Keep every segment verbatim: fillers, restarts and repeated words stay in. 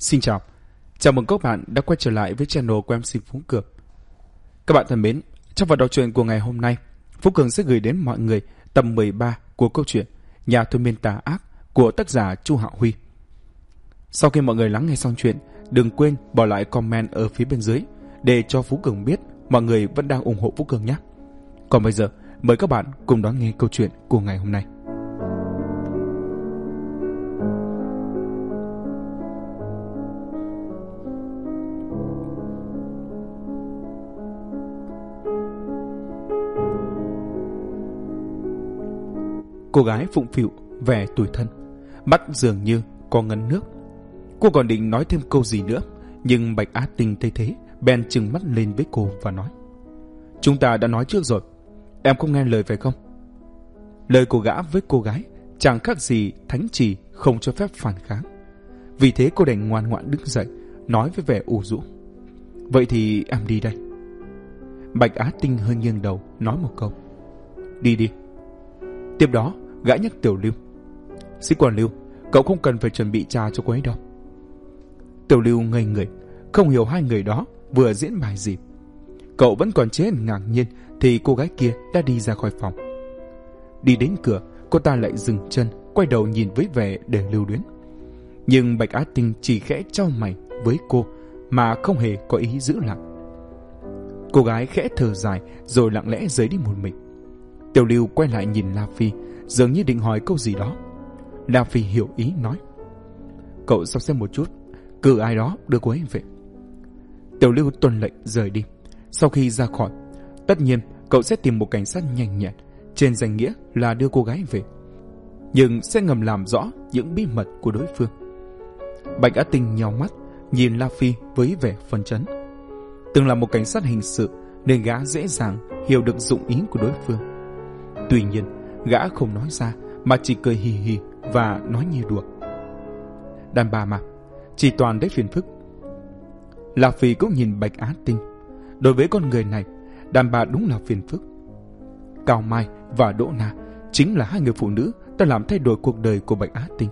Xin chào, chào mừng các bạn đã quay trở lại với channel của em xê Phú Cường. Các bạn thân mến, trong phần đọc truyện của ngày hôm nay, Phú Cường sẽ gửi đến mọi người tập mười ba của câu chuyện Nhà thôi miên tà ác của tác giả Chu Hạo Huy. Sau khi mọi người lắng nghe xong chuyện, đừng quên bỏ lại comment ở phía bên dưới để cho Phú Cường biết mọi người vẫn đang ủng hộ Phú Cường nhé. Còn bây giờ, mời các bạn cùng đón nghe câu chuyện của ngày hôm nay. Cô gái phụng phịu vẻ tủi thân, mắt dường như có ngấn nước. Cô còn định nói thêm câu gì nữa, nhưng Bạch Á Tinh thấy thế bèn trừng mắt lên với cô và nói: Chúng ta đã nói trước rồi, em không nghe lời phải không? Lời của gã với cô gái chẳng khác gì thánh chỉ không cho phép phản kháng. Vì thế cô đành ngoan ngoãn đứng dậy, nói với vẻ ủ rũ: Vậy thì em đi đây. Bạch Á Tinh hơi nghiêng đầu nói một câu: Đi đi. Tiếp đó gã nhắc Tiểu Lưu: Sĩ quan Lưu, cậu không cần phải chuẩn bị trà cho cô ấy đâu. Tiểu Lưu ngây người, không hiểu hai người đó vừa diễn bài gì. Cậu vẫn còn chế ngạc nhiên thì cô gái kia đã đi ra khỏi phòng. Đi đến cửa, cô ta lại dừng chân, quay đầu nhìn với vẻ để lưu luyến. Nhưng Bạch Á Tinh chỉ khẽ chau mày với cô mà không hề có ý giữ lại. Cô gái khẽ thở dài rồi lặng lẽ rời đi một mình. Tiểu Lưu quay lại nhìn La Phi, dường như định hỏi câu gì đó. La Phi hiểu ý nói: Cậu sắp xếp một chút, cử ai đó đưa cô ấy về. Tiểu Lưu tuân lệnh rời đi. Sau khi ra khỏi, tất nhiên cậu sẽ tìm một cảnh sát nhanh nhẹn, trên danh nghĩa là đưa cô gái về, nhưng sẽ ngầm làm rõ những bí mật của đối phương. Bạch Á Tinh nheo mắt nhìn La Phi với vẻ phấn chấn. Từng là một cảnh sát hình sự nên gã dễ dàng hiểu được dụng ý của đối phương. Tuy nhiên, gã không nói ra mà chỉ cười hì hì và nói như đùa: Đàn bà mà, chỉ toàn đấy phiền phức. La Phi cũng nhìn Bạch Á Tinh. Đối với con người này, đàn bà đúng là phiền phức. Cao Mai và Đỗ Na chính là hai người phụ nữ đã làm thay đổi cuộc đời của Bạch Á Tinh.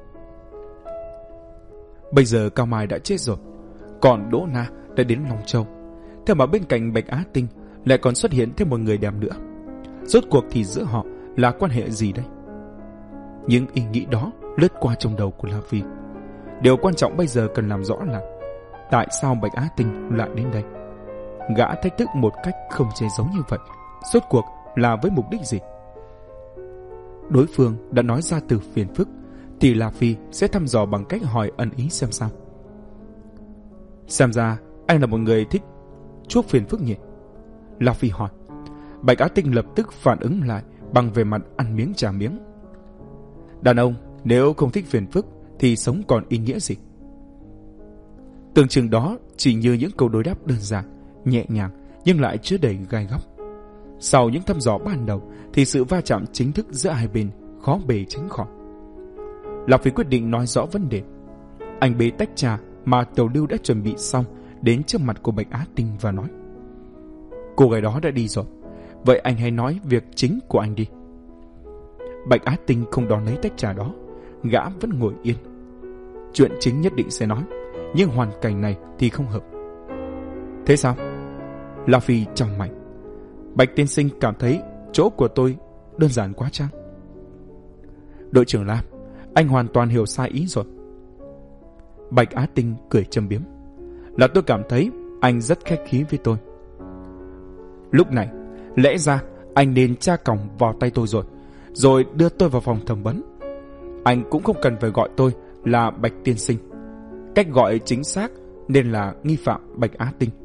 Bây giờ Cao Mai đã chết rồi, còn Đỗ Na đã đến Long Châu. Thế mà bên cạnh Bạch Á Tinh lại còn xuất hiện thêm một người đẹp nữa. Rốt cuộc thì giữa họ là quan hệ gì đây? Những ý nghĩ đó lướt qua trong đầu của La Phi. Điều quan trọng bây giờ cần làm rõ là tại sao Bạch Á Tinh lại đến đây. Gã thách thức một cách không che giấu như vậy, rốt cuộc là với mục đích gì? Đối phương đã nói ra từ phiền phức, thì La Phi sẽ thăm dò bằng cách hỏi ẩn ý xem sao. Xem ra anh là một người thích chuốc phiền phức nhỉ? La Phi hỏi. Bạch Á Tinh lập tức phản ứng lại bằng vẻ mặt ăn miếng trả miếng. Đàn ông nếu không thích phiền phức thì sống còn ý nghĩa gì? Tưởng chừng đó chỉ như những câu đối đáp đơn giản, nhẹ nhàng nhưng lại chứa đầy gai góc. Sau những thăm dò ban đầu thì sự va chạm chính thức giữa hai bên khó bề tránh khỏi. Lạc Phi quyết định nói rõ vấn đề. Anh bê tách trà mà Tiểu Lưu đã chuẩn bị xong đến trước mặt của Bạch Á Tinh và nói: Cô gái đó đã đi rồi, vậy anh hãy nói việc chính của anh đi. Bạch Á Tinh không đón lấy tách trà đó, gã vẫn ngồi yên. Chuyện chính nhất định sẽ nói, nhưng hoàn cảnh này thì không hợp. Thế sao? La Phi trong mày. Bạch tiên sinh cảm thấy chỗ của tôi đơn giản quá chăng? Đội trưởng Lam, anh hoàn toàn hiểu sai ý rồi. Bạch Á Tinh cười châm biếm. Là tôi cảm thấy anh rất khách khí với tôi. Lúc này, lẽ ra anh nên tra còng vào tay tôi rồi, rồi đưa tôi vào phòng thẩm vấn. Anh cũng không cần phải gọi tôi là Bạch tiên sinh. Cách gọi chính xác nên là nghi phạm Bạch Á Tinh.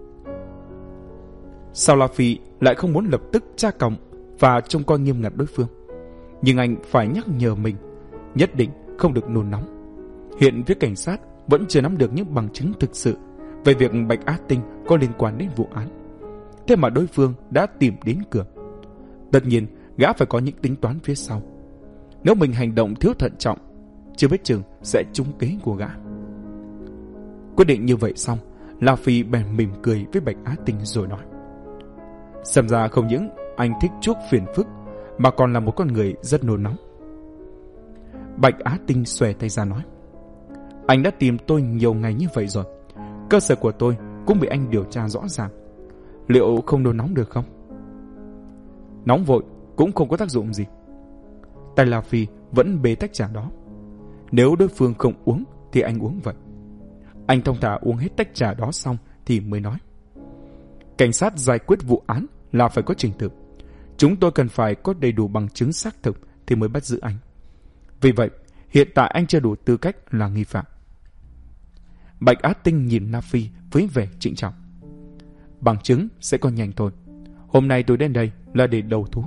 Sao La Phi lại không muốn lập tức tra còng và trông coi nghiêm ngặt đối phương? Nhưng anh phải nhắc nhở mình nhất định không được nôn nóng. Hiện phía cảnh sát vẫn chưa nắm được những bằng chứng thực sự về việc Bạch Á Tinh có liên quan đến vụ án. Thế mà đối phương đã tìm đến cửa. Tất nhiên gã phải có những tính toán phía sau. Nếu mình hành động thiếu thận trọng, chưa biết chừng sẽ trúng kế của gã. Quyết định như vậy xong, La Phi bèn mỉm cười với Bạch Á Tinh rồi nói: Xem ra không những anh thích chuốc phiền phức mà còn là một con người rất nôn nóng. Bạch Á Tinh xòe tay ra nói: Anh đã tìm tôi nhiều ngày như vậy rồi. Cơ sở của tôi cũng bị anh điều tra rõ ràng. Liệu không nôn nóng được không? Nóng vội cũng không có tác dụng gì. Tay La Phi vẫn bê tách trà đó. Nếu đối phương không uống thì anh uống vậy. Anh thong thả uống hết tách trà đó xong thì mới nói. Cảnh sát giải quyết vụ án là phải có trình tự. Chúng tôi cần phải có đầy đủ bằng chứng xác thực thì mới bắt giữ anh. Vì vậy, hiện tại anh chưa đủ tư cách là nghi phạm. Bạch Á Tinh nhìn La Phi với vẻ trịnh trọng. Bằng chứng sẽ có nhanh thôi. Hôm nay tôi đến đây là để đầu thú.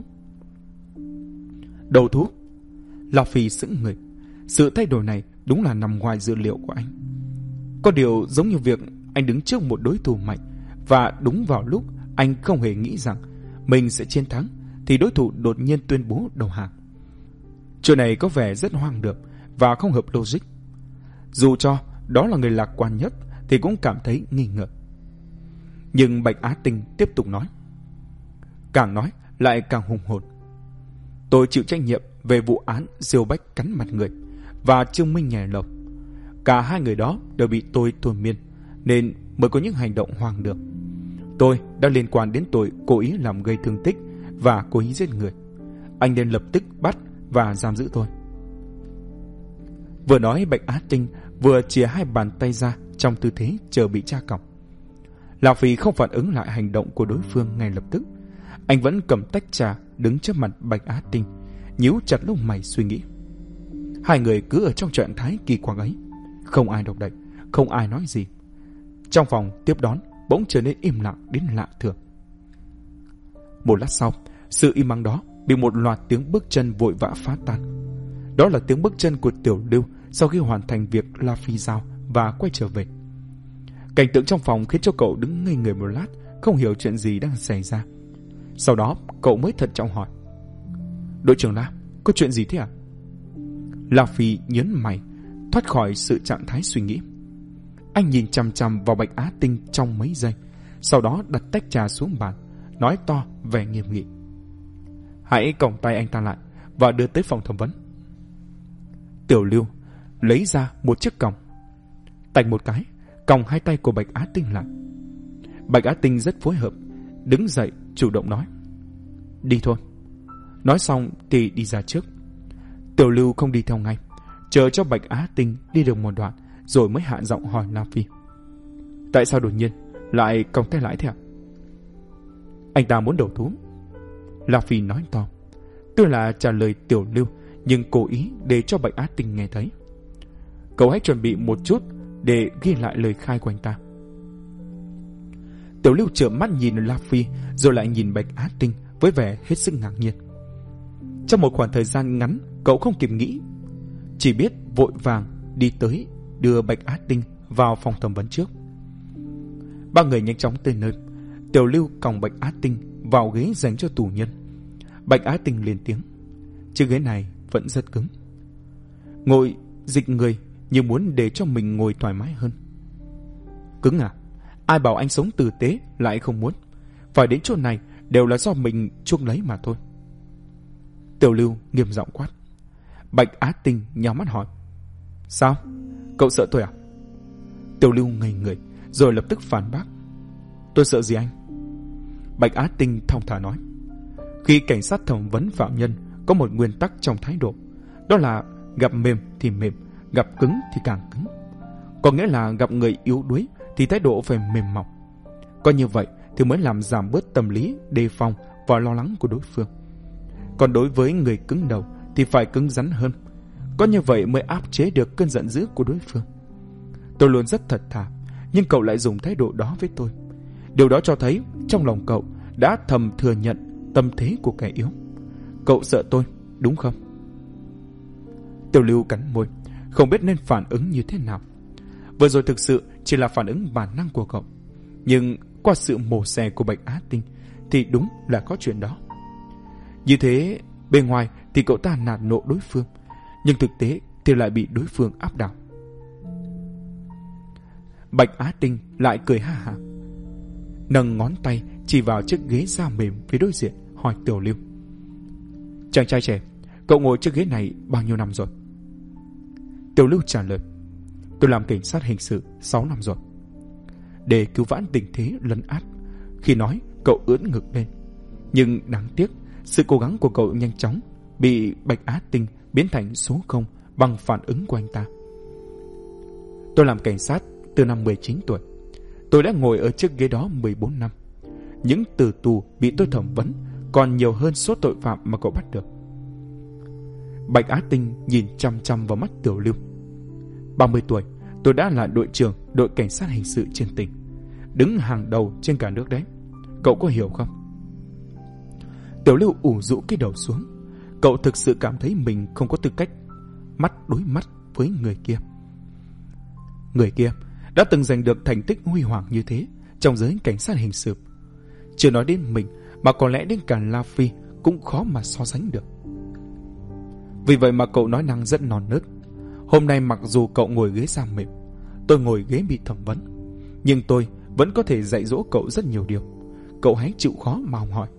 Đầu thú? La Phi sững người. Sự thay đổi này đúng là nằm ngoài dự liệu của anh. Có điều giống như việc anh đứng trước một đối thủ mạnh, và đúng vào lúc anh không hề nghĩ rằng mình sẽ chiến thắng thì đối thủ đột nhiên tuyên bố đầu hàng. Chuyện này có vẻ rất hoang đường và không hợp logic. Dù cho đó là người lạc quan nhất thì cũng cảm thấy nghi ngờ. Nhưng Bạch Á Tinh tiếp tục nói. Càng nói lại càng hùng hồn. Tôi chịu trách nhiệm về vụ án Diêu Bách cắn mặt người và Trương Minh nhè lầu. Cả hai người đó đều bị tôi thôi miên nên mới có những hành động hoang đường. Tôi đã liên quan đến tội cố ý làm gây thương tích và cố ý giết người. Anh nên lập tức bắt và giam giữ tôi. Vừa nói, Bạch Á Tinh vừa chìa hai bàn tay ra trong tư thế chờ bị tra còng. La Phi không phản ứng lại hành động của đối phương ngay lập tức. Anh vẫn cầm tách trà đứng trước mặt Bạch Á Tinh, nhíu chặt lông mày suy nghĩ. Hai người cứ ở trong trạng thái kỳ quặc ấy, không ai động đậy, không ai nói gì. Trong phòng tiếp đón bỗng trở nên im lặng đến lạ thường. Một lát sau, sự im lặng đó bị một loạt tiếng bước chân vội vã phá tan. Đó là tiếng bước chân của Tiểu Lưu sau khi hoàn thành việc La Phi giao và quay trở về. Cảnh tượng trong phòng khiến cho cậu đứng ngây người một lát, không hiểu chuyện gì đang xảy ra. Sau đó cậu mới thận trọng hỏi. Đội trưởng La, có chuyện gì thế ạ? La Phi nhớn mày, thoát khỏi sự trạng thái suy nghĩ. Anh nhìn chằm chằm vào Bạch Á Tinh trong mấy giây, sau đó đặt tách trà xuống bàn, nói to vẻ nghiêm nghị. Hãy còng tay anh ta lại và đưa tới phòng thẩm vấn. Tiểu Lưu lấy ra một chiếc còng, tạch một cái, còng hai tay của Bạch Á Tinh lại. Bạch Á Tinh rất phối hợp, đứng dậy chủ động nói. Đi thôi. Nói xong thì đi ra trước. Tiểu Lưu không đi theo ngay, chờ cho Bạch Á Tinh đi được một đoạn rồi mới hạ giọng hỏi La Phi. Tại sao đột nhiên lại còng tay lại thế ạ? Anh ta muốn đầu thú. La Phi nói to, tức là trả lời Tiểu Lưu, nhưng cố ý để cho Bạch Á Tinh nghe thấy. Cậu hãy chuẩn bị một chút để ghi lại lời khai của anh ta. Tiểu Lưu trợn mắt nhìn La Phi rồi lại nhìn Bạch Á Tinh với vẻ hết sức ngạc nhiên. Trong một khoảng thời gian ngắn, cậu không kịp nghĩ, chỉ biết vội vàng đi tới đưa Bạch Á Tinh vào phòng thẩm vấn trước. Ba người nhanh chóng tới nơi. Tiểu Lưu còng Bạch Á Tinh vào ghế dành cho tù nhân. Bạch Á Tinh lên tiếng. Chiếc ghế này vẫn rất cứng. Ngồi dịch người như muốn để cho mình ngồi thoải mái hơn. Cứng à? Ai bảo anh sống tử tế lại không muốn. Phải đến chỗ này đều là do mình chuốc lấy mà thôi. Tiểu Lưu nghiêm giọng quát. Bạch Á Tinh nhắm mắt hỏi. Sao? Cậu sợ tôi à? Tiểu Lưu ngây người rồi lập tức phản bác. Tôi sợ gì anh? Bạch Á Tinh thong thả nói. Khi cảnh sát thẩm vấn phạm nhân có một nguyên tắc trong thái độ, đó là gặp mềm thì mềm, gặp cứng thì càng cứng. Có nghĩa là gặp người yếu đuối thì thái độ phải mềm mỏng. Có như vậy thì mới làm giảm bớt tâm lý đề phòng và lo lắng của đối phương. Còn đối với người cứng đầu thì phải cứng rắn hơn. Có như vậy mới áp chế được cơn giận dữ của đối phương. Tôi luôn rất thật thà, nhưng cậu lại dùng thái độ đó với tôi. Điều đó cho thấy trong lòng cậu đã thầm thừa nhận tâm thế của kẻ yếu. Cậu sợ tôi, đúng không? Tiểu Lưu cắn môi, không biết nên phản ứng như thế nào. Vừa rồi thực sự chỉ là phản ứng bản năng của cậu, nhưng qua sự mổ xẻ của Bạch Á Tinh thì đúng là có chuyện đó. Như thế, bên ngoài thì cậu ta nạt nộ đối phương, nhưng thực tế thì lại bị đối phương áp đảo. Bạch Á Tinh lại cười ha hả, nâng ngón tay chỉ vào chiếc ghế da mềm phía đối diện, hỏi Tiểu Lưu. Chàng trai trẻ, cậu ngồi chiếc ghế này bao nhiêu năm rồi? Tiểu Lưu trả lời. Tôi làm cảnh sát hình sự sáu năm rồi. Để cứu vãn tình thế lấn át, khi nói cậu ưỡn ngực lên. Nhưng đáng tiếc, sự cố gắng của cậu nhanh chóng bị Bạch Á Tinh biến thành số không bằng phản ứng của anh ta. Tôi làm cảnh sát từ năm mười chín tuổi. Tôi đã ngồi ở chiếc ghế đó mười bốn năm. Những tử tù bị tôi thẩm vấn còn nhiều hơn số tội phạm mà cậu bắt được. Bạch Á Tinh nhìn chăm chăm vào mắt Tiểu Lưu. ba mươi tuổi, tôi đã là đội trưởng đội cảnh sát hình sự trên tỉnh, đứng hàng đầu trên cả nước đấy. Cậu có hiểu không? Tiểu Lưu ủ rũ cái đầu xuống. Cậu thực sự cảm thấy mình không có tư cách mắt đối mắt với người kia. Người kia đã từng giành được thành tích huy hoàng như thế trong giới cảnh sát hình sự. Chưa nói đến mình, mà có lẽ đến cả La Phi cũng khó mà so sánh được. Vì vậy mà cậu nói năng rất non nớt. Hôm nay mặc dù cậu ngồi ghế da mềm, tôi ngồi ghế bị thẩm vấn, nhưng tôi vẫn có thể dạy dỗ cậu rất nhiều điều. Cậu hãy chịu khó mà học hỏi.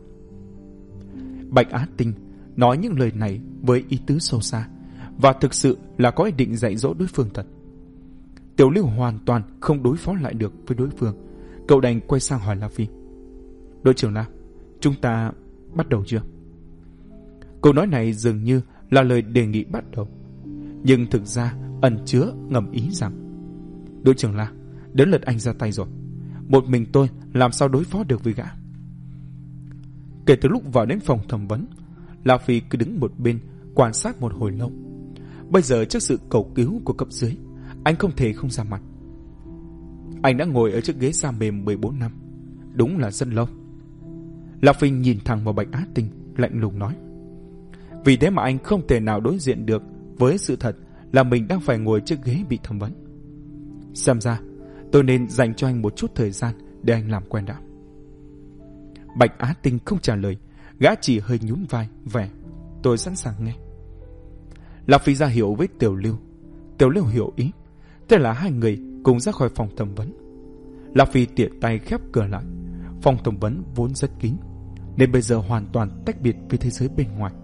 Bạch Á Tinh nói những lời này với ý tứ sâu xa, và thực sự là có ý định dạy dỗ đối phương thật. Tiểu Lưu hoàn toàn không đối phó lại được với đối phương. Cậu đành quay sang hỏi La Phi. Đội trưởng La, chúng ta bắt đầu chưa? Câu nói này dường như là lời đề nghị bắt đầu, nhưng thực ra ẩn chứa ngầm ý rằng: Đội trưởng La, đến lượt anh ra tay rồi. Một mình tôi làm sao đối phó được với gã? Kể từ lúc vào đến phòng thẩm vấn, La Phi cứ đứng một bên quan sát một hồi lâu. Bây giờ trước sự cầu cứu của cấp dưới, anh không thể không ra mặt. Anh đã ngồi ở chiếc ghế da mềm mười bốn năm, đúng là rất lâu. La Phi nhìn thẳng vào Bạch Á Tinh, lạnh lùng nói: Vì thế mà anh không thể nào đối diện được với sự thật là mình đang phải ngồi chiếc ghế bị thẩm vấn. Xem ra tôi nên dành cho anh một chút thời gian để anh làm quen đã. Bạch Á Tinh không trả lời, gã chỉ hơi nhún vai, vẻ tôi sẵn sàng nghe. La Phi ra hiệu với Tiểu Lưu. Tiểu Lưu hiểu ý. Thế là hai người cùng ra khỏi phòng thẩm vấn. La Phi tiện tay khép cửa lại. Phòng thẩm vấn vốn rất kín, nên bây giờ hoàn toàn tách biệt với thế giới bên ngoài.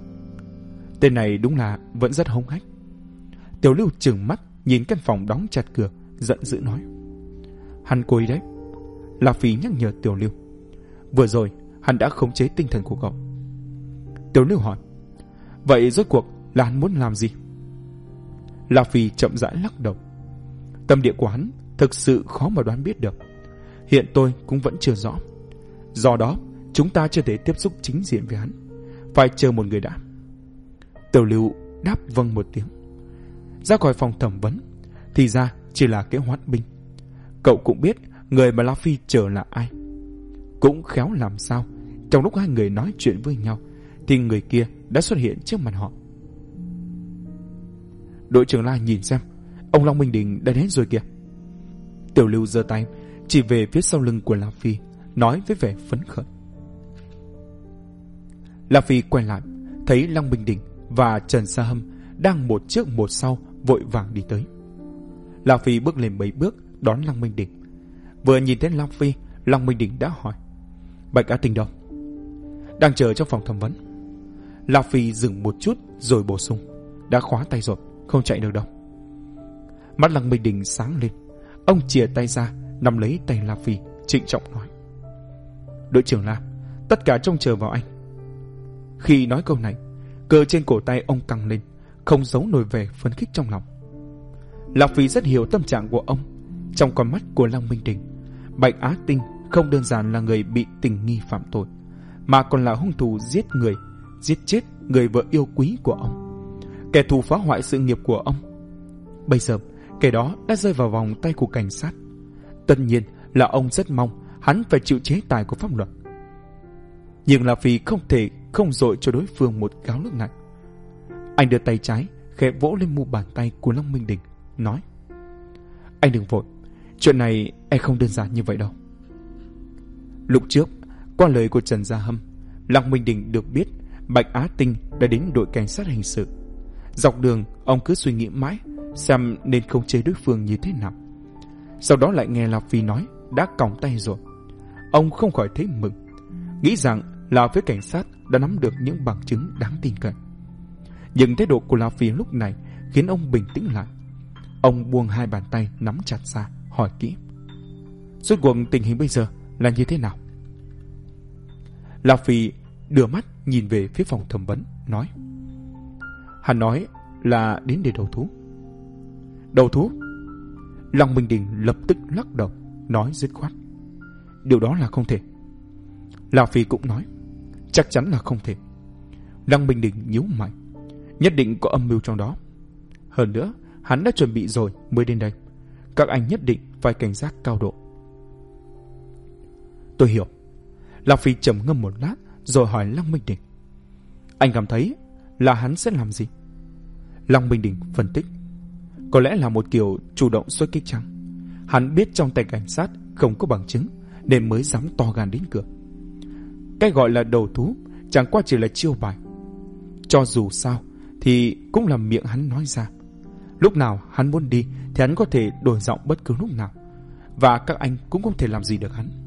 Tên này đúng là vẫn rất hống hách. Tiểu Lưu trừng mắt nhìn căn phòng đóng chặt cửa, giận dữ nói: Hắn cố ý đấy. La Phi nhắc nhở Tiểu Lưu: Vừa rồi hắn đã khống chế tinh thần của cậu. Tiểu Lưu hỏi: Vậy rốt cuộc là hắn muốn làm gì? La Phi chậm rãi lắc đầu. Tâm địa của hắn thực sự khó mà đoán biết được. Hiện tôi cũng vẫn chưa rõ. Do đó chúng ta chưa thể tiếp xúc chính diện với hắn, phải chờ một người đã. Tiểu Lưu đáp vâng một tiếng. Ra khỏi phòng thẩm vấn, thì ra chỉ là cái hoãn binh. Cậu cũng biết người mà La Phi chờ là ai. Cũng khéo làm sao trong lúc hai người nói chuyện với nhau thì người kia đã xuất hiện trước mặt họ. Đội trưởng La nhìn xem, ông Long Minh Đình đã đến rồi kìa. Tiểu Lưu giơ tay chỉ về phía sau lưng của La Phi, nói với vẻ phấn khởi. La Phi quay lại, thấy Long Minh Đình và Trần Sa Hâm đang một trước một sau vội vàng đi tới. La Phi bước lên mấy bước đón Long Minh Đình. Vừa nhìn thấy La Phi, Long Minh Đình đã hỏi: Bạch Á Tinh đâu? Đang chờ trong phòng thẩm vấn. La Phi dừng một chút rồi bổ sung: Đã khóa tay rồi, không chạy được đâu. Mắt Long Minh Đình sáng lên. Ông chìa tay ra nắm lấy tay La Phi, trịnh trọng nói: Đội trưởng La, tất cả trông chờ vào anh. Khi nói câu này, cờ trên cổ tay ông căng lên, không giấu nổi vẻ phấn khích trong lòng. La Phi rất hiểu tâm trạng của ông. Trong con mắt của Long Minh Đình, Bạch Á Tinh không đơn giản là người bị tình nghi phạm tội, mà còn là hung thủ giết người, giết chết người vợ yêu quý của ông, kẻ thù phá hoại sự nghiệp của ông. Bây giờ kẻ đó đã rơi vào vòng tay của cảnh sát. Tất nhiên là ông rất mong hắn phải chịu chế tài của pháp luật. Nhưng La Phi không thể không dội cho đối phương một gáo nước lạnh. Anh đưa tay trái khẽ vỗ lên mu bàn tay của Long Minh Đình, nói: Anh đừng vội, chuyện này e không đơn giản như vậy đâu. Lúc trước, qua lời của Trần Gia Hâm, Long Minh Đình được biết Bạch Á Tinh đã đến đội cảnh sát hình sự. Dọc đường ông cứ suy nghĩ mãi xem nên khống chế đối phương như thế nào. Sau đó lại nghe La Phi nói đã còng tay rồi. Ông không khỏi thấy mừng, nghĩ rằng là phía cảnh sát đã nắm được những bằng chứng đáng tin cậy. Nhưng thái độ của La Phi lúc này khiến ông bình tĩnh lại. Ông buông hai bàn tay nắm chặt ra, hỏi kỹ: Rốt cuộc tình hình bây giờ là như thế nào? Lão Phi đưa mắt nhìn về phía phòng thẩm vấn, nói: Hắn nói là đến để đầu thú. Đầu thú? Lăng Minh Đình lập tức lắc đầu, nói dứt khoát: Điều đó là không thể. Lão Phi cũng nói: Chắc chắn là không thể. Lăng Minh Đình nhíu mày: Nhất định có âm mưu trong đó. Hơn nữa, hắn đã chuẩn bị rồi mới đến đây. Các anh nhất định phải cảnh giác cao độ. Tôi hiểu. Lão Phi trầm ngâm một lát rồi hỏi Lăng Minh Đình: Anh cảm thấy là hắn sẽ làm gì? Lăng Minh Đình phân tích: Có lẽ là một kiểu chủ động xuất kích chăng? Hắn biết trong tay cảnh sát không có bằng chứng nên mới dám to gan đến cửa. Cái gọi là đầu thú chẳng qua chỉ là chiêu bài. Cho dù sao thì cũng là miệng hắn nói ra. Lúc nào hắn muốn đi thì hắn có thể đổi giọng bất cứ lúc nào, và các anh cũng không thể làm gì được hắn.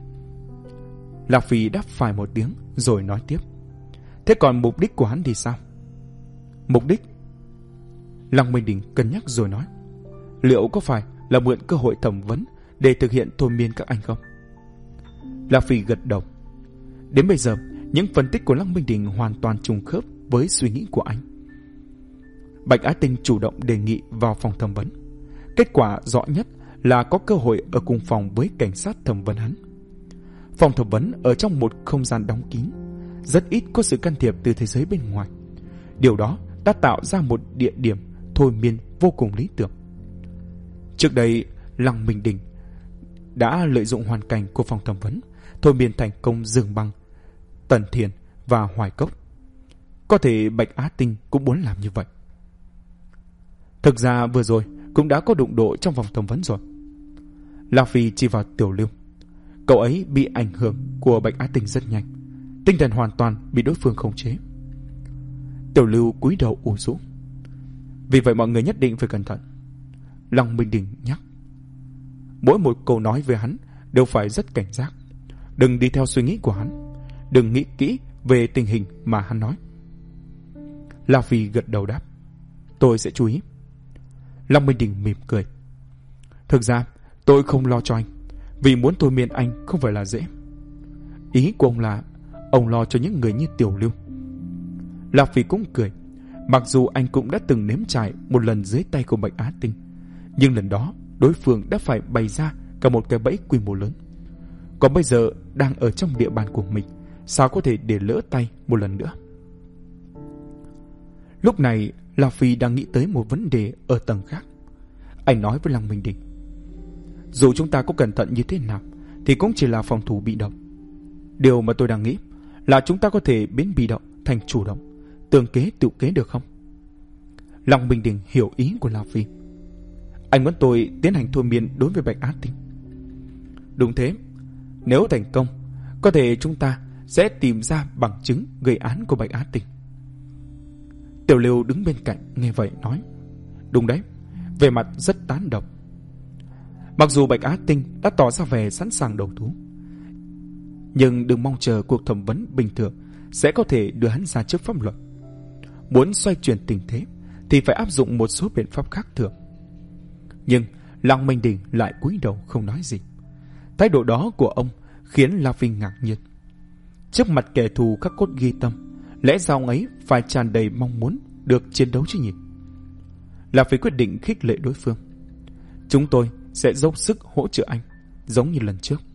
Lạc Phi đáp phải một tiếng rồi nói tiếp: Thế còn mục đích của hắn thì sao? Mục đích? Lăng Minh Đình cân nhắc rồi nói: Liệu có phải là mượn cơ hội thẩm vấn để thực hiện thôi miên các anh không? Lạc Phi gật đầu. Đến bây giờ, những phân tích của Lăng Minh Đình hoàn toàn trùng khớp với suy nghĩ của anh. Bạch Á Tinh chủ động đề nghị vào phòng thẩm vấn. Kết quả rõ nhất là có cơ hội ở cùng phòng với cảnh sát thẩm vấn hắn. Phòng thẩm vấn ở trong một không gian đóng kín, rất ít có sự can thiệp từ thế giới bên ngoài. Điều đó đã tạo ra một địa điểm thôi miên vô cùng lý tưởng. Trước đây, Lăng Minh Đình đã lợi dụng hoàn cảnh của phòng thẩm vấn thôi miên thành công Dương Băng, Tần Thiền và Hoài Cốc. Có thể Bạch Á Tinh cũng muốn làm như vậy. Thực ra vừa rồi cũng đã có đụng độ trong vòng thẩm vấn rồi. Lạc Phi chỉ vào Tiểu Lưu. Cậu ấy bị ảnh hưởng của Bạch Á Tinh rất nhanh, tinh thần hoàn toàn bị đối phương khống chế. Tiểu Lưu cúi đầu ủ rũ. Vì vậy mọi người nhất định phải cẩn thận. Lăng Minh Đình nhắc: Mỗi một câu nói về hắn đều phải rất cảnh giác. Đừng đi theo suy nghĩ của hắn. Đừng nghĩ kỹ về tình hình mà hắn nói. La Phi gật đầu đáp: Tôi sẽ chú ý. Lăng Minh Đình mỉm cười: Thực ra tôi không lo cho anh, vì muốn thôi miên anh không phải là dễ. Ý của ông là ông lo cho những người như Tiểu Lưu. La Phi cũng cười. Mặc dù anh cũng đã từng nếm trải một lần dưới tay của Bạch Á Tinh, nhưng lần đó đối phương đã phải bày ra cả một cái bẫy quy mô lớn. Còn bây giờ đang ở trong địa bàn của mình, sao có thể để lỡ tay một lần nữa? Lúc này La Phi đang nghĩ tới một vấn đề ở tầng khác. Anh nói với Lăng Minh Đình: Dù chúng ta có cẩn thận như thế nào thì cũng chỉ là phòng thủ bị động. Điều mà tôi đang nghĩ là chúng ta có thể biến bị động thành chủ động, tường kế tự kế được không? Lăng Minh Đình hiểu ý của La Phi. Anh muốn tôi tiến hành thôi miên đối với Bạch Á Tinh? Đúng thế. Nếu thành công, có thể chúng ta sẽ tìm ra bằng chứng gây án của Bạch Á Tinh. Tiểu Lưu đứng bên cạnh nghe vậy nói: Đúng đấy, về mặt rất tán đồng. Mặc dù Bạch Á Tinh đã tỏ ra vẻ sẵn sàng đầu thú, nhưng đừng mong chờ cuộc thẩm vấn bình thường sẽ có thể đưa hắn ra trước pháp luật. Muốn xoay chuyển tình thế thì phải áp dụng một số biện pháp khác thường. Nhưng Lăng Minh Đình lại cúi đầu không nói gì. Thái độ đó của ông khiến La Phi ngạc nhiên. Trước mặt kẻ thù khắc cốt ghi tâm, lẽ ra ông ấy phải tràn đầy mong muốn được chiến đấu chứ nhỉ? La Phi quyết định khích lệ đối phương: Chúng tôi sẽ dốc sức hỗ trợ anh, giống như lần trước.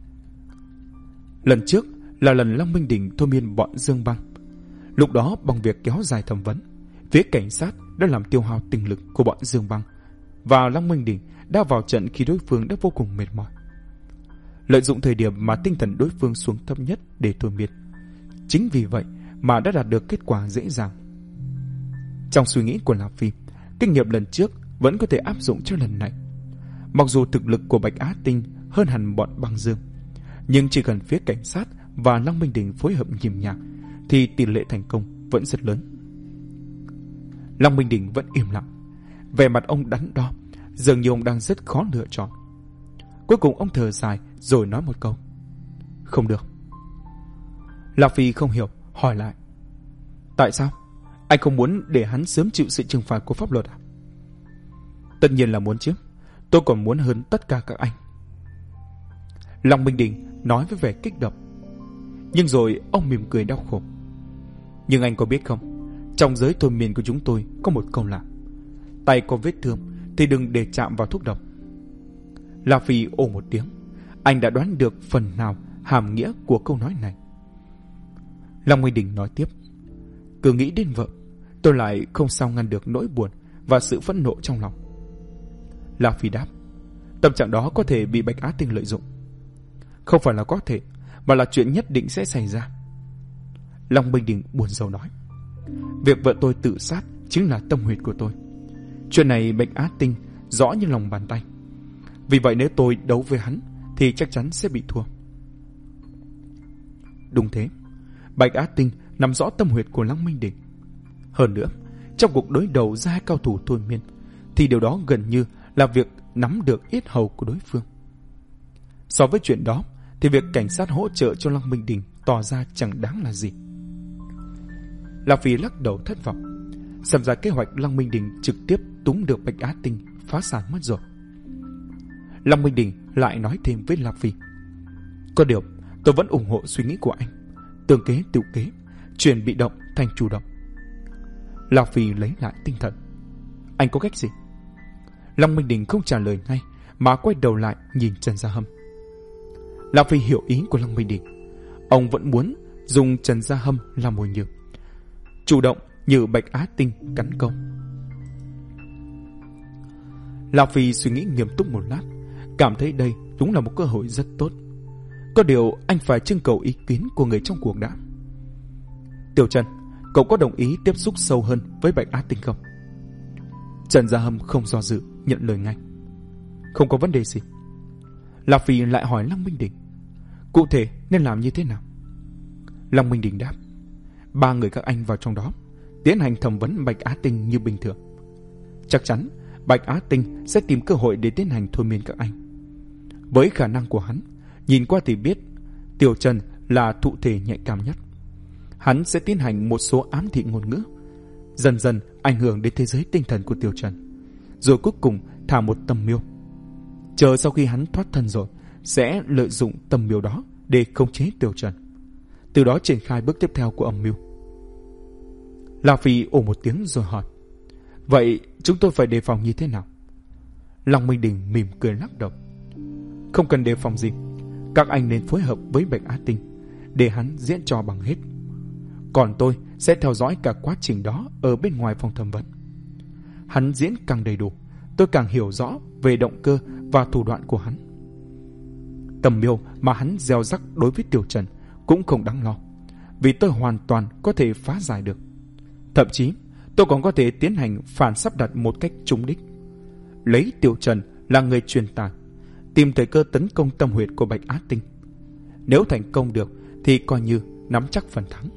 Lần trước là lần Lăng Minh Đình thôi miên bọn Dương Băng. Lúc đó bằng việc kéo dài thẩm vấn, phía cảnh sát đã làm tiêu hao tinh lực của bọn Dương Băng, và Lăng Minh Đình đã vào trận khi đối phương đã vô cùng mệt mỏi. Lợi dụng thời điểm mà tinh thần đối phương xuống thấp nhất để thôi miên. Chính vì vậy mà đã đạt được kết quả dễ dàng. Trong suy nghĩ của La Phi, kinh nghiệm lần trước vẫn có thể áp dụng cho lần này. Mặc dù thực lực của Bạch Á Tinh hơn hẳn bọn Băng Dương, nhưng chỉ cần phía cảnh sát và Lăng Minh Đình phối hợp nhịp nhàng thì tỷ lệ thành công vẫn rất lớn. Lăng Minh Đình vẫn im lặng. Vẻ mặt ông đắn đo, dường như ông đang rất khó lựa chọn. Cuối cùng ông thở dài rồi nói một câu: Không được. La Phi không hiểu, hỏi lại: Tại sao? Anh không muốn để hắn sớm chịu sự trừng phạt của pháp luật à? Tất nhiên là muốn chứ. Tôi còn muốn hơn tất cả các anh. Long Minh Đình nói với vẻ kích động. Nhưng rồi ông mỉm cười đau khổ. Nhưng anh có biết không, trong giới thôi miên của chúng tôi có một câu là tay có vết thương thì đừng để chạm vào thuốc độc. La Phi ồ một tiếng. Anh đã đoán được phần nào hàm nghĩa của câu nói này. Long Minh Đình nói tiếp. Cứ nghĩ đến vợ, tôi lại không sao ngăn được nỗi buồn và sự phẫn nộ trong lòng. La Phi đáp. Tâm trạng đó có thể bị Bạch Á Tinh lợi dụng. Không phải là có thể, mà là chuyện nhất định sẽ xảy ra. Long Minh Đình buồn rầu nói. Việc vợ tôi tự sát chính là tâm huyết của tôi. Chuyện này Bạch Á Tinh rõ như lòng bàn tay. Vì vậy nếu tôi đấu với hắn thì chắc chắn sẽ bị thua. Đúng thế, Bạch Á Tinh nắm rõ tâm huyết của Long Minh Đình. Hơn nữa, trong cuộc đối đầu giữa hai cao thủ thôi miên thì điều đó gần như là việc nắm được yết hầu của đối phương. So với chuyện đó thì việc cảnh sát hỗ trợ cho Long Minh Đình tỏ ra chẳng đáng là gì. La Phi lắc đầu thất vọng. Xem ra kế hoạch Long Minh Đình trực tiếp túm được Bạch Á Tinh phá sản mất rồi. Long Minh Đình lại nói thêm với La Phi. Có điều tôi vẫn ủng hộ suy nghĩ của anh. Tương kế tự kế, chuyển bị động thành chủ động. La Phi lấy lại tinh thần. Anh có cách gì? Long Minh Đình không trả lời ngay mà quay đầu lại nhìn Trần Gia Hâm. La Phi hiểu ý của Long Minh Đình. Ông vẫn muốn dùng Trần Gia Hâm làm mồi nhử, chủ động như Bạch Á Tinh cắn câu. La Phi suy nghĩ nghiêm túc một lát, cảm thấy đây đúng là một cơ hội rất tốt. Có điều anh phải trưng cầu ý kiến của người trong cuộc đã. Tiểu Trần, cậu có đồng ý tiếp xúc sâu hơn với Bạch Á Tinh không? Trần Gia Hâm không do dự, nhận lời ngay. Không có vấn đề gì. La Phi lại hỏi Long Minh Đình. Cụ thể nên làm như thế nào? Long Minh Đình đáp. Ba người các anh vào trong đó, tiến hành thẩm vấn Bạch Á Tinh như bình thường. Chắc chắn Bạch Á Tinh sẽ tìm cơ hội để tiến hành thôi miên các anh. Với khả năng của hắn, nhìn qua thì biết Tiểu Trần là thụ thể nhạy cảm nhất. Hắn sẽ tiến hành một số ám thị ngôn ngữ, dần dần ảnh hưởng đến thế giới tinh thần của Tiểu Trần, rồi cuối cùng thả một tầm mưu. Chờ sau khi hắn thoát thân rồi, sẽ lợi dụng tầm mưu đó để khống chế Tiểu Trần, từ đó triển khai bước tiếp theo của âm mưu. La Phi ồ một tiếng rồi hỏi. Vậy chúng tôi phải đề phòng như thế nào? Long Minh Đình mỉm cười lắc đầu. Không cần đề phòng gì. Các anh nên phối hợp với Bạch Á Tinh để hắn diễn trò bằng hết. Còn tôi sẽ theo dõi cả quá trình đó ở bên ngoài phòng thẩm vấn. Hắn diễn càng đầy đủ, tôi càng hiểu rõ về động cơ và thủ đoạn của hắn. Tầm mưu mà hắn gieo rắc đối với Tiểu Trần cũng không đáng lo, vì tôi hoàn toàn có thể phá giải được. Thậm chí tôi còn có thể tiến hành phản sắp đặt một cách trúng đích, lấy Tiểu Trần là người truyền tải, tìm thời cơ tấn công tâm huyệt của Bạch Á Tinh. Nếu thành công được thì coi như nắm chắc phần thắng.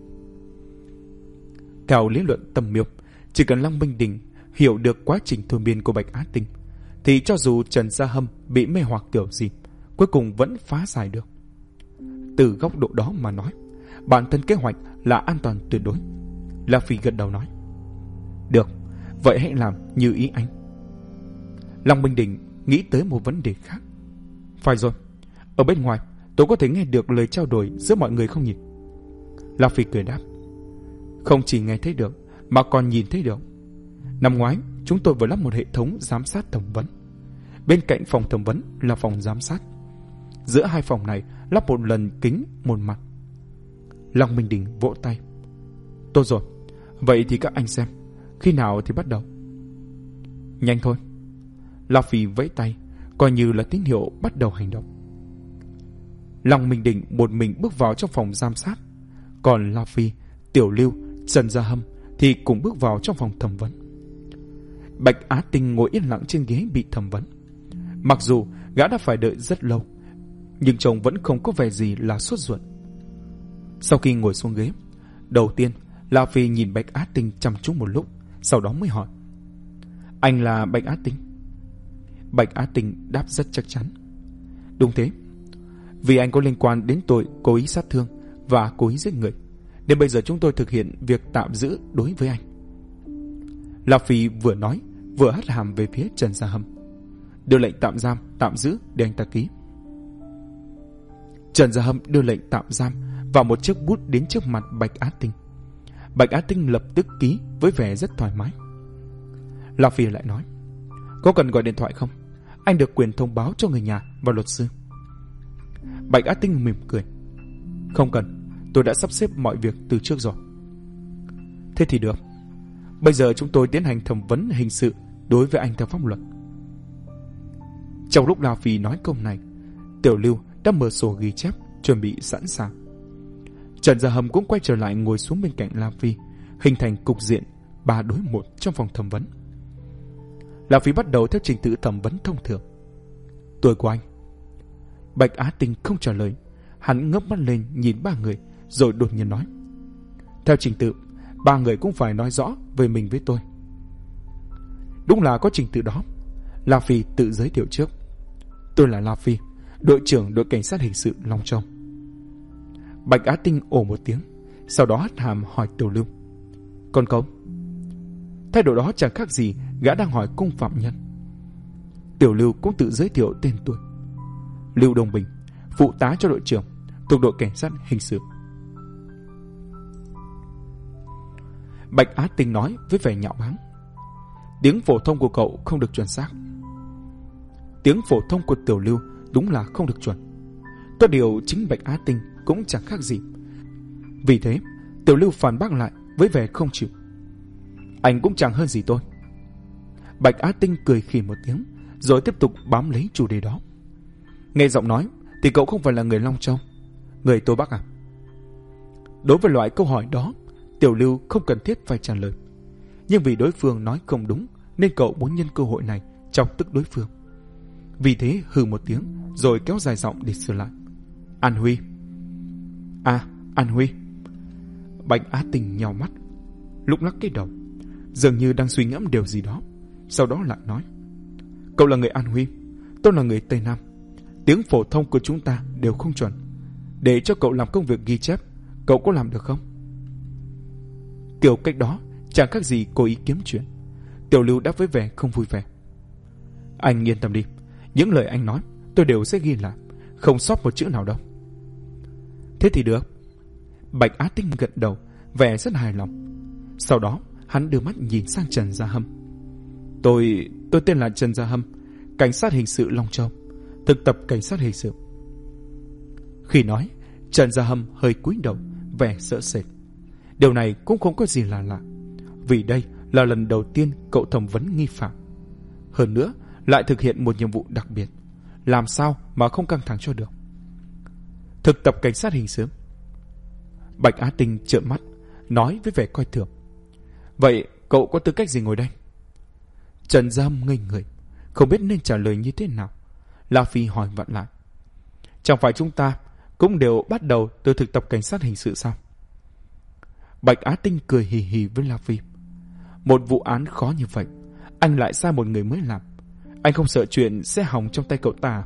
Theo lý luận tầm mưu, chỉ cần Long Minh Đình hiểu được quá trình thôi miên của Bạch Á Tinh thì cho dù Trần Gia Hâm bị mê hoặc kiểu gì, cuối cùng vẫn phá giải được. Từ góc độ đó mà nói, bản thân kế hoạch là an toàn tuyệt đối. La Phi gật đầu nói. Được, vậy hãy làm như ý anh. Long Minh Đình nghĩ tới một vấn đề khác. Phải rồi, ở bên ngoài tôi có thể nghe được lời trao đổi giữa mọi người không nhỉ? La Phi cười đáp. Không chỉ nghe thấy được mà còn nhìn thấy được. Năm ngoái chúng tôi vừa lắp một hệ thống giám sát thẩm vấn. Bên cạnh phòng thẩm vấn là phòng giám sát. Giữa hai phòng này lắp một lần kính một mặt. Long Minh Đình vỗ tay. Tốt rồi, vậy thì các anh xem, khi nào thì bắt đầu? Nhanh thôi. La Phi vẫy tay, coi như là tín hiệu bắt đầu hành động. Long Minh Đình một mình bước vào trong phòng giám sát, còn La Phi, Tiểu Lưu, Trần Gia Hâm thì cùng bước vào trong phòng thẩm vấn. Bạch Á Tinh ngồi yên lặng trên ghế bị thẩm vấn. Mặc dù gã đã phải đợi rất lâu, nhưng trông vẫn không có vẻ gì là sốt ruột. Sau khi ngồi xuống ghế, đầu tiên La Phi nhìn Bạch Á Tinh chăm chú một lúc, sau đó mới hỏi. Anh là Bạch Á Tinh? Bạch Á Tinh đáp rất chắc chắn. Đúng thế. Vì anh có liên quan đến tội cố ý sát thương và cố ý giết người, nên bây giờ chúng tôi thực hiện việc tạm giữ đối với anh. La Phi vừa nói vừa hất hàm về phía Trần Gia Hâm. Đưa lệnh tạm giam, tạm giữ để anh ta ký. Trần Gia Hâm đưa lệnh tạm giam vào một chiếc bút đến trước mặt Bạch Á Tinh. Bạch Á Tinh lập tức ký với vẻ rất thoải mái. La Phi lại nói, có cần gọi điện thoại không? Anh được quyền thông báo cho người nhà và luật sư. Bạch Á Tinh mỉm cười, không cần, tôi đã sắp xếp mọi việc từ trước rồi. Thế thì được. Bây giờ chúng tôi tiến hành thẩm vấn hình sự đối với anh theo pháp luật. Trong lúc La Phi nói câu này, Tiểu Lưu đã mở sổ ghi chép chuẩn bị sẵn sàng. Trần Gia Hâm cũng quay trở lại ngồi xuống bên cạnh La Phi, hình thành cục diện ba đối một trong phòng thẩm vấn. La Phi bắt đầu theo trình tự thẩm vấn thông thường. Tuổi của anh? Bạch Á Tinh không trả lời. Hắn ngước mắt lên nhìn ba người rồi đột nhiên nói, theo trình tự, ba người cũng phải nói rõ về mình với tôi. Đúng là có trình tự đó. La Phi tự giới thiệu trước. Tôi là La Phi, đội trưởng đội cảnh sát hình sự Long Châu. Bạch Á Tinh ồ một tiếng, sau đó hất hàm hỏi Tiểu Lưu, còn cậu? Thái độ đó chẳng khác gì gã đang hỏi cung phạm nhân. Tiểu Lưu cũng tự giới thiệu tên tuổi. Lưu Đông Bình, phụ tá cho đội trưởng, thuộc đội cảnh sát hình sự. Bạch Á Tinh nói với vẻ nhạo báng, tiếng phổ thông của cậu không được chuẩn xác. Tiếng phổ thông của Tiểu Lưu đúng là không được chuẩn. Có điều chính Bạch Á Tinh cũng chẳng khác gì. Vì thế Tiểu Lưu phản bác lại với vẻ không chịu, anh cũng chẳng hơn gì tôi. Bạch Á Tinh cười khì một tiếng rồi tiếp tục bám lấy chủ đề đó. Nghe giọng nói thì cậu không phải là người Long Châu, người Tô Bắc à? Đối với loại câu hỏi đó, Tiểu Lưu không cần thiết phải trả lời. Nhưng vì đối phương nói không đúng nên cậu muốn nhân cơ hội này chọc tức đối phương. Vì thế hừ một tiếng rồi kéo dài giọng để sửa lại. An Huy. À, An Huy. Bạch Á Tinh nhào mắt, lúc lắc cái đầu, dường như đang suy ngẫm điều gì đó. Sau đó lại nói, cậu là người An Huy, tôi là người Tây Nam. Tiếng phổ thông của chúng ta đều không chuẩn. Để cho cậu làm công việc ghi chép, cậu có làm được không? Kiểu cách đó chẳng khác gì cố ý kiếm chuyện. Tiểu Lưu đáp với vẻ không vui vẻ. Anh yên tâm đi, những lời anh nói tôi đều sẽ ghi lại, không sót một chữ nào đâu. Thế thì được. Bạch Á Tinh gật đầu, vẻ rất hài lòng. Sau đó hắn đưa mắt nhìn sang Trần Gia Hâm. Tôi, tôi tên là Trần Gia Hâm, cảnh sát hình sự Long Châu, thực tập cảnh sát hình sự. Khi nói, Trần Gia Hâm hơi cúi đầu, vẻ sợ sệt. Điều này cũng không có gì là lạ, vì đây là lần đầu tiên cậu thẩm vấn nghi phạm. Hơn nữa, lại thực hiện một nhiệm vụ đặc biệt, làm sao mà không căng thẳng cho được. Thực tập cảnh sát hình sự. Bạch Á Tinh trợn mắt, nói với vẻ coi thường. Vậy cậu có tư cách gì ngồi đây? Trần Gia Hâm ngây người, không biết nên trả lời như thế nào. La Phi hỏi vặn lại, chẳng phải chúng ta cũng đều bắt đầu từ thực tập cảnh sát hình sự sao? Bạch Á Tinh cười hì hì với La Phi. Một vụ án khó như vậy, anh lại sai một người mới làm. Anh không sợ chuyện sẽ hỏng trong tay cậu ta?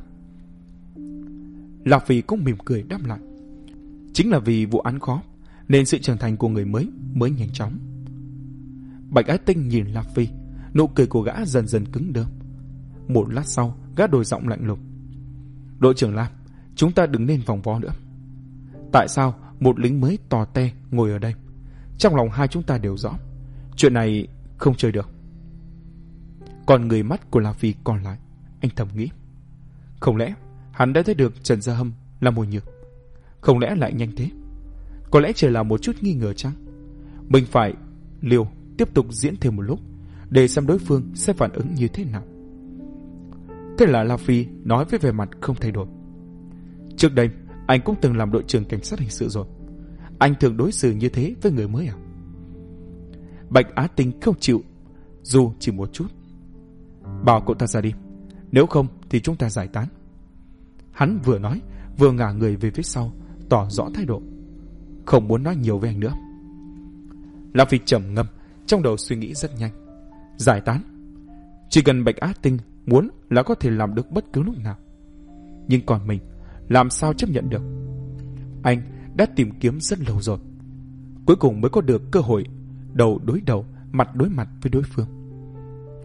La Phi cũng mỉm cười đáp lại, chính là vì vụ án khó nên sự trưởng thành của người mới mới nhanh chóng. Bạch Á Tinh nhìn La Phi, nụ cười của gã dần dần cứng đơ. Một lát sau, gã đổi giọng lạnh lùng. Đội trưởng Lam, chúng ta đừng nên vòng vo nữa. Tại sao một lính mới tò te ngồi ở đây? Trong lòng hai chúng ta đều rõ, chuyện này không chơi được. Còn người mắt của La Phi còn lại, anh thầm nghĩ, không lẽ hắn đã thấy được Trần Gia Hâm là mồi nhử? Không lẽ lại nhanh thế? Có lẽ chỉ là một chút nghi ngờ chăng? Mình phải liều tiếp tục diễn thêm một lúc để xem đối phương sẽ phản ứng như thế nào. Thế là La Phi nói với vẻ mặt không thay đổi. Trước đây anh cũng từng làm đội trưởng cảnh sát hình sự rồi. Anh thường đối xử như thế với người mới à? Bạch Á Tinh không chịu, dù chỉ một chút. Bảo cậu ta ra đi, nếu không thì chúng ta giải tán. Hắn vừa nói vừa ngả người về phía sau, tỏ rõ thái độ, không muốn nói nhiều với anh nữa. La Phi trầm ngâm, trong đầu suy nghĩ rất nhanh. Giải tán? Chỉ cần Bạch Á Tinh muốn là có thể làm được bất cứ lúc nào. Nhưng còn mình, làm sao chấp nhận được? Anh đã tìm kiếm rất lâu rồi, cuối cùng mới có được cơ hội đầu đối đầu, mặt đối mặt với đối phương.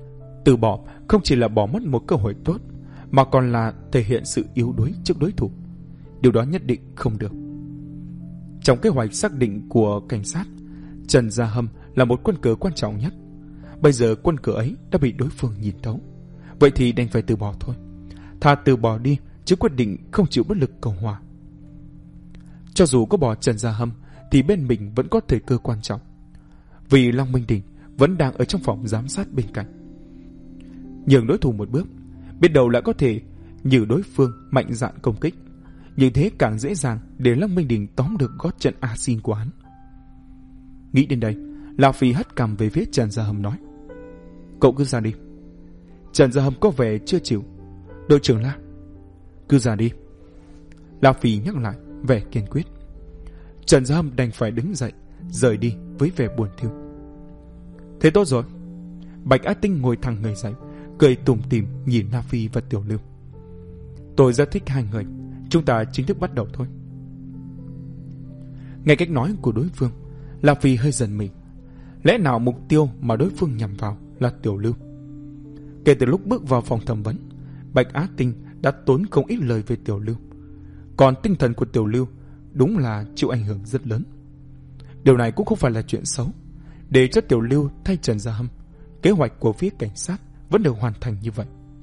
Từ bỏ không chỉ là bỏ mất một cơ hội tốt, mà còn là thể hiện sự yếu đuối trước đối thủ. Điều đó nhất định không được. Trong kế hoạch xác định của cảnh sát, Trần Gia Hâm là một quân cờ quan trọng nhất. Bây giờ quân cờ ấy đã bị đối phương nhìn thấu, vậy thì đành phải từ bỏ thôi. Thà từ bỏ đi chứ quyết định không chịu bất lực cầu hòa. Cho dù có bỏ Trần Gia Hâm thì bên mình vẫn có thời cơ quan trọng, vì Long Minh Đình vẫn đang ở trong phòng giám sát bên cạnh. Nhường đối thủ một bước, biết đâu lại có thể như đối phương mạnh dạn công kích. Như thế càng dễ dàng để Long Minh Đình tóm được gót chân a xin của hắn. Nghĩ đến đây, Lão Phi hất cằm về phía Trần Gia Hâm nói: Cậu cứ ra đi. Trần Gia Hâm có vẻ chưa chịu. Đội trưởng La, cứ ra đi. Lão Phi nhắc lại, vẻ kiên quyết. Trần Gia Hâm đành phải đứng dậy, rời đi với vẻ buồn thiu. Thế tốt rồi. Bạch Á Tinh ngồi thẳng người dậy, cười tủm tỉm nhìn La Phi và Tiểu Lưu. Tôi rất thích hai người, chúng ta chính thức bắt đầu thôi. Nghe cách nói của đối phương, La Phi hơi giận mình. Lẽ nào mục tiêu mà đối phương nhằm vào là Tiểu Lưu? Kể từ lúc bước vào phòng thẩm vấn, Bạch Á Tinh đã tốn không ít lời về Tiểu Lưu. Còn tinh thần của Tiểu Lưu đúng là chịu ảnh hưởng rất lớn. Điều này cũng không phải là chuyện xấu. Để cho Tiểu Lưu thay Trần Gia Hâm, kế hoạch của phía cảnh sát vẫn được hoàn thành như vậy.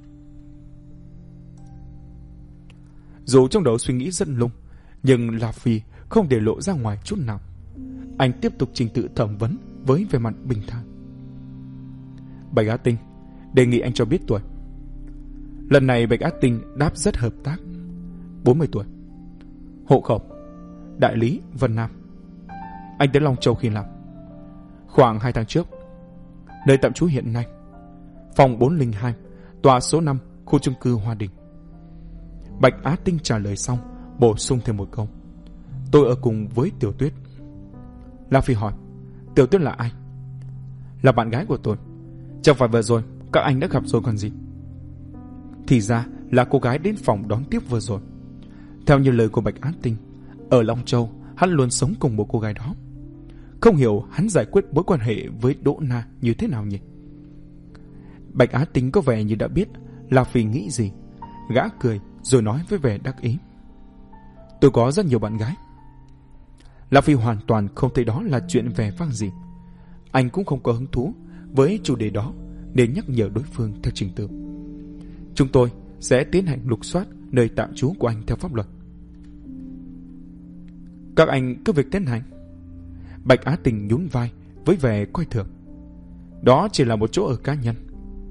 Dù trong đầu suy nghĩ rất lung, nhưng La Phi không để lộ ra ngoài chút nào. Anh tiếp tục trình tự thẩm vấn với vẻ mặt bình thản. Bạch Á Tinh, đề nghị anh cho biết tuổi. Lần này Bạch Á Tinh đáp rất hợp tác. bốn mươi tuổi. Hộ khẩu: Đại lý, Vân Nam. Anh tới Long Châu khi nào? Khoảng hai tháng trước. Nơi tạm trú hiện nay: phòng bốn không hai, tòa số năm, khu chung cư Hoa Đình. Bạch Á Tinh trả lời xong, bổ sung thêm một câu: Tôi ở cùng với Tiểu Tuyết. La Phi hỏi: Tiểu Tuyết là ai? Là bạn gái của tôi. Chẳng phải vừa rồi các anh đã gặp rồi còn gì. Thì ra là cô gái đến phòng đón tiếp vừa rồi. Theo như lời của Bạch Á Tinh, ở Long Châu hắn luôn sống cùng một cô gái đó. Không hiểu hắn giải quyết mối quan hệ với Đỗ Na như thế nào nhỉ? Bạch Á Tinh có vẻ như đã biết La Phi nghĩ gì. Gã cười rồi nói với vẻ đắc ý: Tôi có rất nhiều bạn gái. La Phi hoàn toàn không thấy đó là chuyện vẻ vang gì. Anh cũng không có hứng thú với chủ đề đó, nên nhắc nhở đối phương theo trình tự. Chúng tôi sẽ tiến hành lục soát nơi tạm trú của anh theo pháp luật. Các anh cứ việc tiến hành. Bạch Á Tinh nhún vai với vẻ coi thường. Đó chỉ là một chỗ ở cá nhân.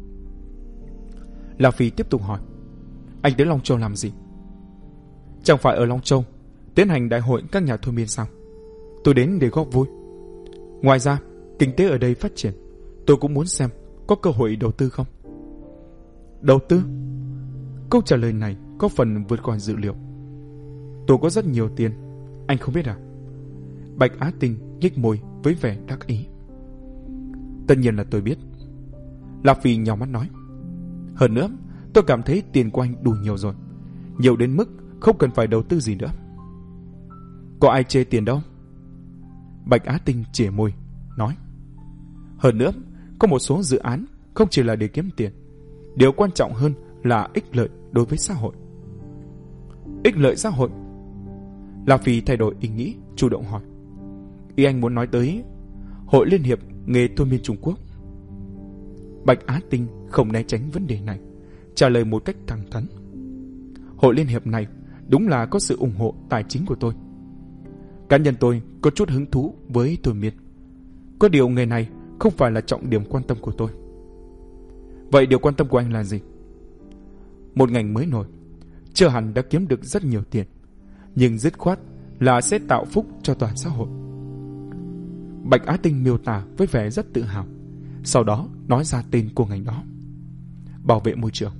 La Phi tiếp tục hỏi: Anh đến Long Châu làm gì? Chẳng phải ở Long Châu tiến hành đại hội các nhà thôi miên sao? Tôi đến để góp vui. Ngoài ra, kinh tế ở đây phát triển, tôi cũng muốn xem có cơ hội đầu tư không. Đầu tư? Câu trả lời này có phần vượt qua dự liệu. Tôi có rất nhiều tiền, anh không biết à? Bạch Á Tinh nhếch môi với vẻ đắc ý. Tất nhiên là tôi biết. La Phi nhào mắt nói: Hơn nữa, tôi cảm thấy tiền của anh đủ nhiều rồi, nhiều đến mức không cần phải đầu tư gì nữa. Có ai chê tiền đâu. Bạch Á Tinh chẻ môi nói: Hơn nữa, có một số dự án không chỉ là để kiếm tiền, điều quan trọng hơn là ích lợi đối với xã hội. Ích lợi xã hội? La Phi thay đổi ý nghĩ, chủ động hỏi: Ý anh muốn nói tới Hội Liên hiệp nghề thôi miên Trung Quốc? Bạch Á Tinh không né tránh vấn đề này, trả lời một cách thẳng thắn: Hội Liên hiệp này đúng là có sự ủng hộ tài chính của tôi. Cá nhân tôi có chút hứng thú với thôi miên, có điều nghề này không phải là trọng điểm quan tâm của tôi. Vậy điều quan tâm của anh là gì? Một ngành mới nổi, chưa hẳn đã kiếm được rất nhiều tiền, nhưng dứt khoát là sẽ tạo phúc cho toàn xã hội. Bạch Á Tinh miêu tả với vẻ rất tự hào, sau đó nói ra tên của ngành đó: Bảo vệ môi trường.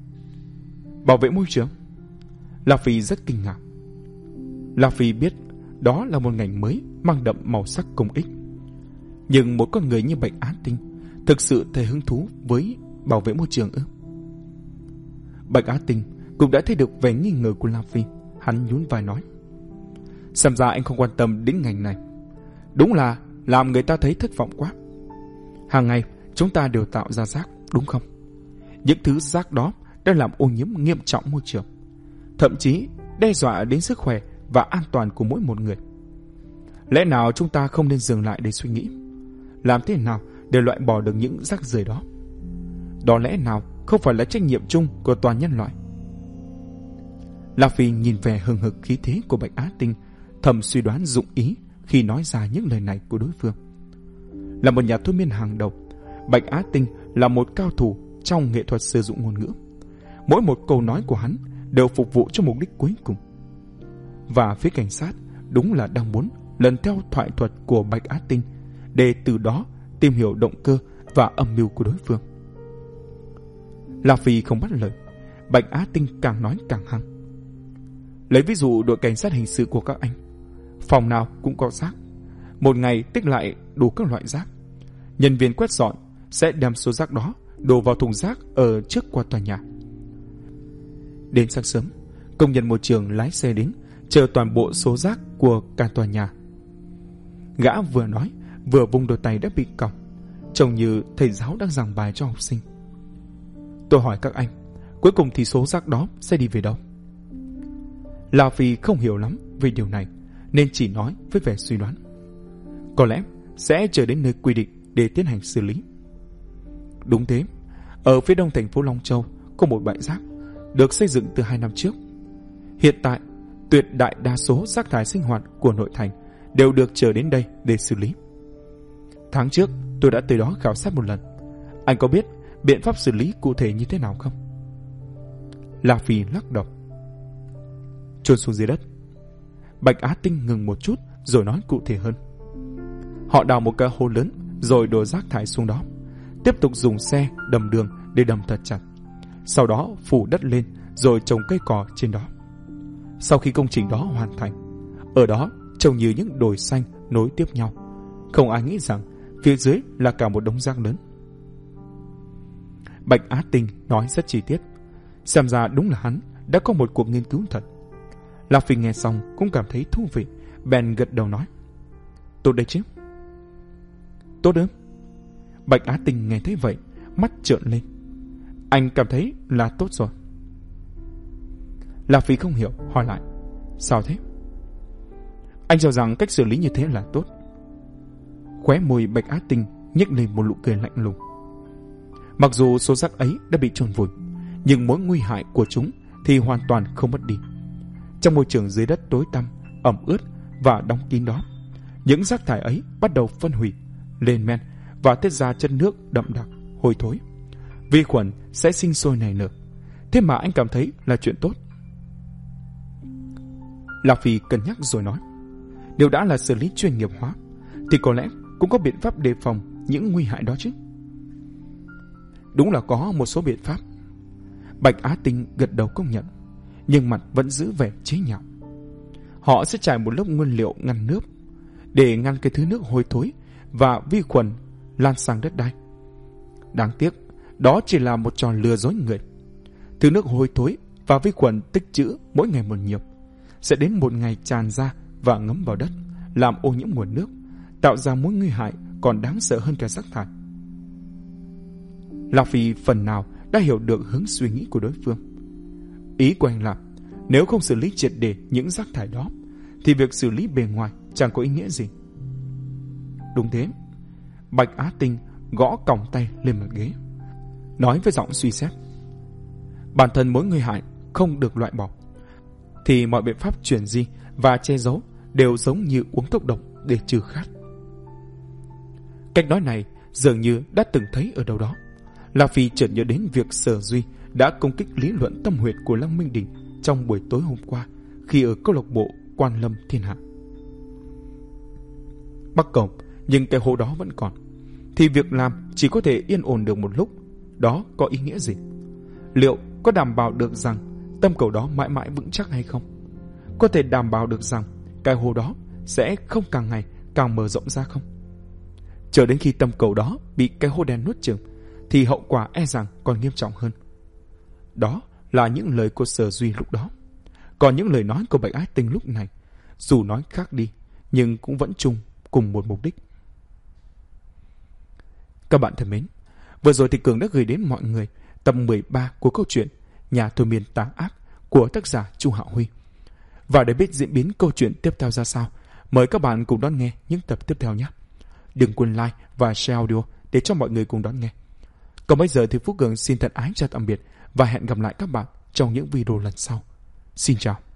Bảo vệ môi trường? La Phi rất kinh ngạc. La Phi biết đó là một ngành mới mang đậm màu sắc công ích, nhưng một con người như Bạch Á Tinh thực sự thấy hứng thú với bảo vệ môi trường ư? Bạch Á Tinh cũng đã thấy được vẻ nghi ngờ của La Phi. Hắn nhún vai nói: Xem ra anh không quan tâm đến ngành này. Đúng là làm người ta thấy thất vọng quá. Hàng ngày chúng ta đều tạo ra rác, đúng không? Những thứ rác đó đã làm ô nhiễm nghiêm trọng môi trường, thậm chí đe dọa đến sức khỏe và an toàn của mỗi một người. Lẽ nào chúng ta không nên dừng lại để suy nghĩ, làm thế nào để loại bỏ được những rác rưởi đó? Đó lẽ nào không phải là trách nhiệm chung của toàn nhân loại? La Phi nhìn về hừng hực khí thế của Bạch Á Tinh, thầm suy đoán dụng ý khi nói ra những lời này của đối phương. Là một nhà thôi miên hàng đầu, Bạch Á Tinh là một cao thủ trong nghệ thuật sử dụng ngôn ngữ. Mỗi một câu nói của hắn đều phục vụ cho mục đích cuối cùng. Và phía cảnh sát đúng là đang muốn lần theo thoại thuật của Bạch Á Tinh để từ đó tìm hiểu động cơ và âm mưu của đối phương. La Phi không bắt lời, Bạch Á Tinh càng nói càng hăng. Lấy ví dụ đội cảnh sát hình sự của các anh, phòng nào cũng có rác, một ngày tích lại đủ các loại rác. Nhân viên quét dọn sẽ đem số rác đó đổ vào thùng rác ở trước qua tòa nhà. Đến sáng sớm, công nhân môi trường lái xe đến chờ toàn bộ số rác của cả tòa nhà. Gã vừa nói vừa vung đôi tay đã bị còng, trông như thầy giáo đang giảng bài cho học sinh. Tôi hỏi các anh, cuối cùng thì số rác đó sẽ đi về đâu? La Phi không hiểu lắm về điều này nên chỉ nói với vẻ suy đoán. Có lẽ sẽ chờ đến nơi quy định để tiến hành xử lý. Đúng thế, ở phía đông thành phố Long Châu có một bãi rác được xây dựng từ hai năm trước. Hiện tại, tuyệt đại đa số rác thải sinh hoạt của nội thành đều được chờ đến đây để xử lý. Tháng trước, tôi đã tới đó khảo sát một lần. Anh có biết biện pháp xử lý cụ thể như thế nào không? La Phi lắc đầu. Chôn xuống dưới đất. Bạch Á Tinh ngừng một chút rồi nói cụ thể hơn. Họ đào một cái hố lớn rồi đổ rác thải xuống đó, tiếp tục dùng xe đầm đường để đầm thật chặt, sau đó phủ đất lên rồi trồng cây cỏ trên đó. Sau khi công trình đó hoàn thành, ở đó trông như những đồi xanh nối tiếp nhau, không ai nghĩ rằng phía dưới là cả một đống rác lớn. Bạch Á Tinh nói rất chi tiết, xem ra đúng là hắn đã có một cuộc nghiên cứu thật. La Phi nghe xong cũng cảm thấy thú vị, bèn gật đầu nói: Tốt đấy chứ. Tốt đấy. Bạch Á Tinh nghe thấy vậy, mắt trợn lên. Anh cảm thấy là tốt rồi. La Phi không hiểu, hỏi lại: Sao thế? Anh cho rằng cách xử lý như thế là tốt. Khóe môi Bạch Á Tinh nhếch lên một nụ cười lạnh lùng. Mặc dù số rác ấy đã bị chôn vùi, nhưng mối nguy hại của chúng thì hoàn toàn không mất đi. Trong môi trường dưới đất tối tăm, ẩm ướt và đóng kín đó, những rác thải ấy bắt đầu phân hủy, lên men và tiết ra chất nước đậm đặc, hôi thối. Vi khuẩn sẽ sinh sôi nảy nở. Thế mà anh cảm thấy là chuyện tốt. La Phi cân nhắc rồi nói: Nếu đã là xử lý chuyên nghiệp hóa thì có lẽ cũng có biện pháp đề phòng những nguy hại đó chứ. Đúng là có một số biện pháp. Bạch Á Tinh gật đầu công nhận, nhưng mặt vẫn giữ vẻ chế nhạo. Họ sẽ trải một lớp nguyên liệu ngăn nước để ngăn cái thứ nước hôi thối và vi khuẩn lan sang đất đai. Đáng tiếc, đó chỉ là một trò lừa dối người. Thứ nước hôi thối và vi khuẩn tích trữ mỗi ngày một nhiều, sẽ đến một ngày tràn ra và ngấm vào đất, làm ô nhiễm nguồn nước, tạo ra mối nguy hại còn đáng sợ hơn cả rác thải. La Phi phần nào đã hiểu được hướng suy nghĩ của đối phương. Ý của anh là nếu không xử lý triệt để những rác thải đó thì việc xử lý bề ngoài chẳng có ý nghĩa gì. Đúng thế. Bạch Á Tinh gõ còng tay lên mặt ghế, nói với giọng suy xét: Bản thân mối nguy hại không được loại bỏ thì mọi biện pháp chuyển di và che giấu đều giống như uống thuốc độc để trừ khát. Cách nói này dường như đã từng thấy ở đâu đó. La Phi chợt nhớ đến việc Sở Duy đã công kích lý luận tâm huyệt của Lăng Minh Đình trong buổi tối hôm qua khi ở câu lạc bộ Quan Lâm Thiên Hạ. Bắc cổng, nhưng cái hố đó vẫn còn, thì việc làm chỉ có thể yên ổn được một lúc. Đó có ý nghĩa gì? Liệu có đảm bảo được rằng tâm cầu đó mãi mãi vững chắc hay không? Có thể đảm bảo được rằng cái hố đó sẽ không càng ngày càng mở rộng ra không? Chờ đến khi tâm cầu đó bị cái hố đen nuốt chửng thì hậu quả e rằng còn nghiêm trọng hơn. Đó là những lời của Sở Duy lúc đó. Còn những lời nói của Bạch Á Tinh lúc này, dù nói khác đi nhưng cũng vẫn chung cùng một mục đích. Các bạn thân mến, vừa rồi thì Cường đã gửi đến mọi người tập mười ba của câu chuyện Nhà thôi miên tà ác của tác giả Chu Hạo Huy. Và để biết diễn biến câu chuyện tiếp theo ra sao, mời các bạn cùng đón nghe những tập tiếp theo nhé. Đừng quên like và share audio để cho mọi người cùng đón nghe. Còn bây giờ thì Phú Cường xin thân ái chào tạm biệt và hẹn gặp lại các bạn trong những video lần sau. Xin chào.